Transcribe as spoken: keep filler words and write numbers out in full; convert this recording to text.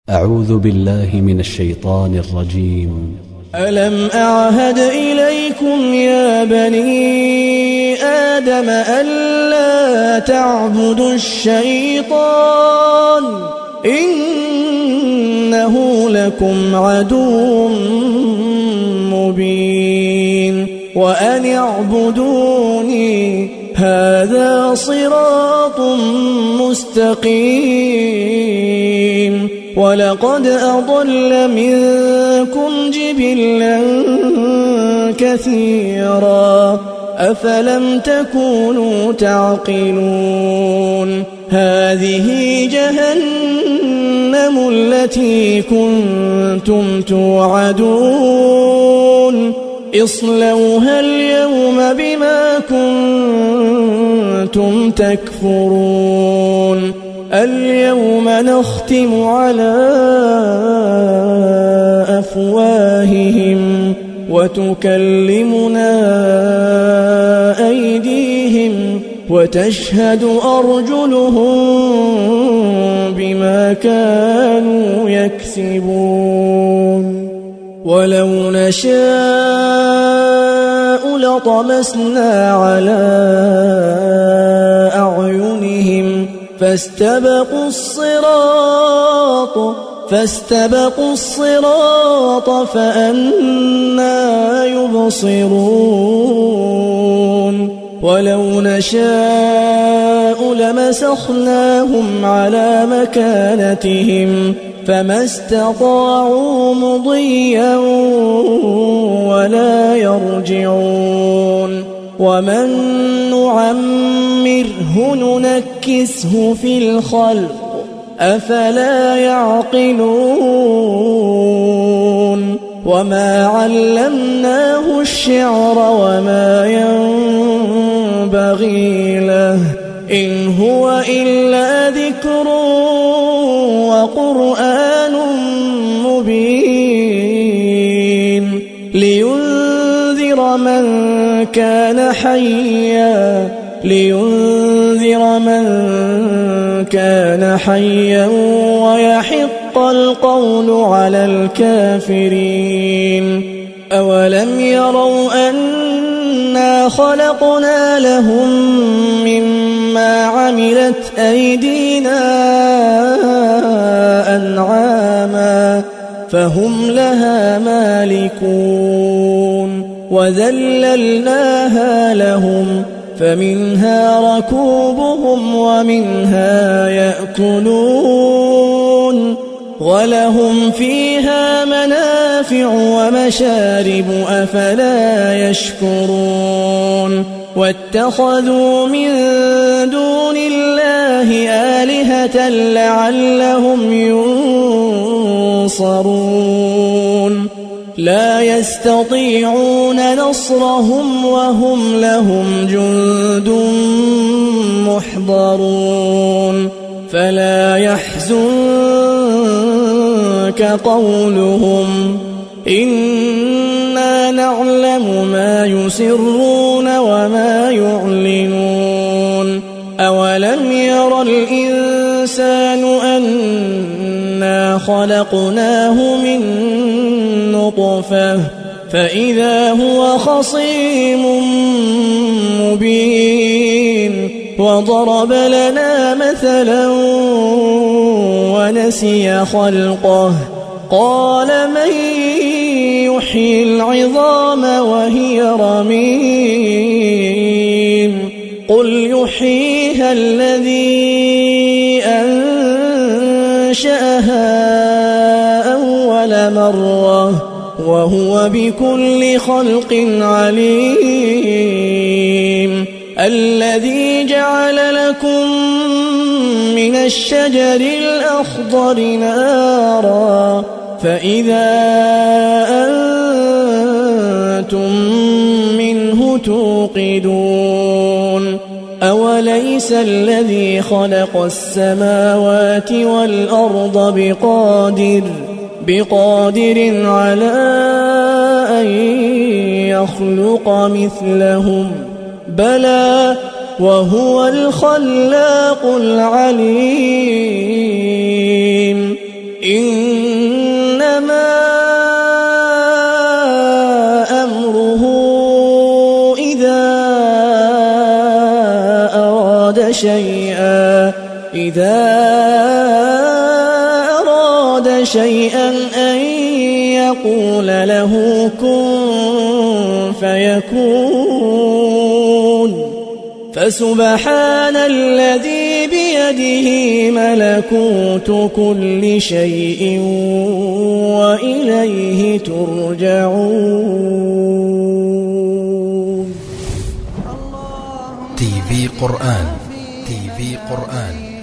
أعوذ بالله من الشيطان الرجيم. ألم أعهد إليكم يا بني آدم ألا تعبدوا الشيطان إنه لكم عدو مبين وأن اعبدوني هذا صراط مستقيم ولقد أضل منكم جبلا كثيرا أفلم تكونوا تعقلون هذه جهنم التي كنتم توعدون اصلوها اليوم بما كنتم تكفرون اليوم نختم على أفواههم وتكلمنا أيديهم وتشهد أرجلهم بما كانوا يكسبون ولو نشاء لطمسنا على أعينهم فاستبقوا الصراط فاستبقوا الصراط فأنى يبصرون ولو نشاء لمسخناهم على مكانتهم فما استطاعوا مضيا ولا يرجعون ومن نعمره ننكسه في الخلق أفلا يعقلون وما علمناه الشعر وما ينبغي له إن هو إلا ذكر وقرآن مبين لينذر من كان حيا لينذر من كان حيا ويحق القول على الكافرين أولم يروا أنا خلقنا لهم مما عملت أيدينا أنعاما فهم لها مالكون وذللناها لهم فمنها ركوبهم ومنها يأكلون ولهم فيها منافع ومشارب أفلا يشكرون واتخذوا من دون الله آلهة لعلهم ينصرون لا يستطيعون نصرهم وهم لهم جند محضرون فلا يحزنك قولهم إنا نعلم ما يسرون وما يعلنون أولم ير الإنسان أنا خلقناه من نطفة فإذا هو خصيم مبين وضرب لنا مثلا ونسي خلقه قال من يحيي العظام وهي رميم قل يحييها الذي أنشأها أول مرة وهو بكل خلق عليم الذي جعل لكم من الشجر الأخضر نارا فإذا أنتم منه توقدون أوليس الذي خلق السماوات والأرض بقادر بقادر على أن يخلق مثلهم بلى وهو الخلاق العليم إنما أمره إذا أراد شيئا إذا أراد شيئا أن يقول له كن فيكون فسبحان الذي بيده ملكوت كل شيء وإليه ترجعون. تي في قرآن تي في قرآن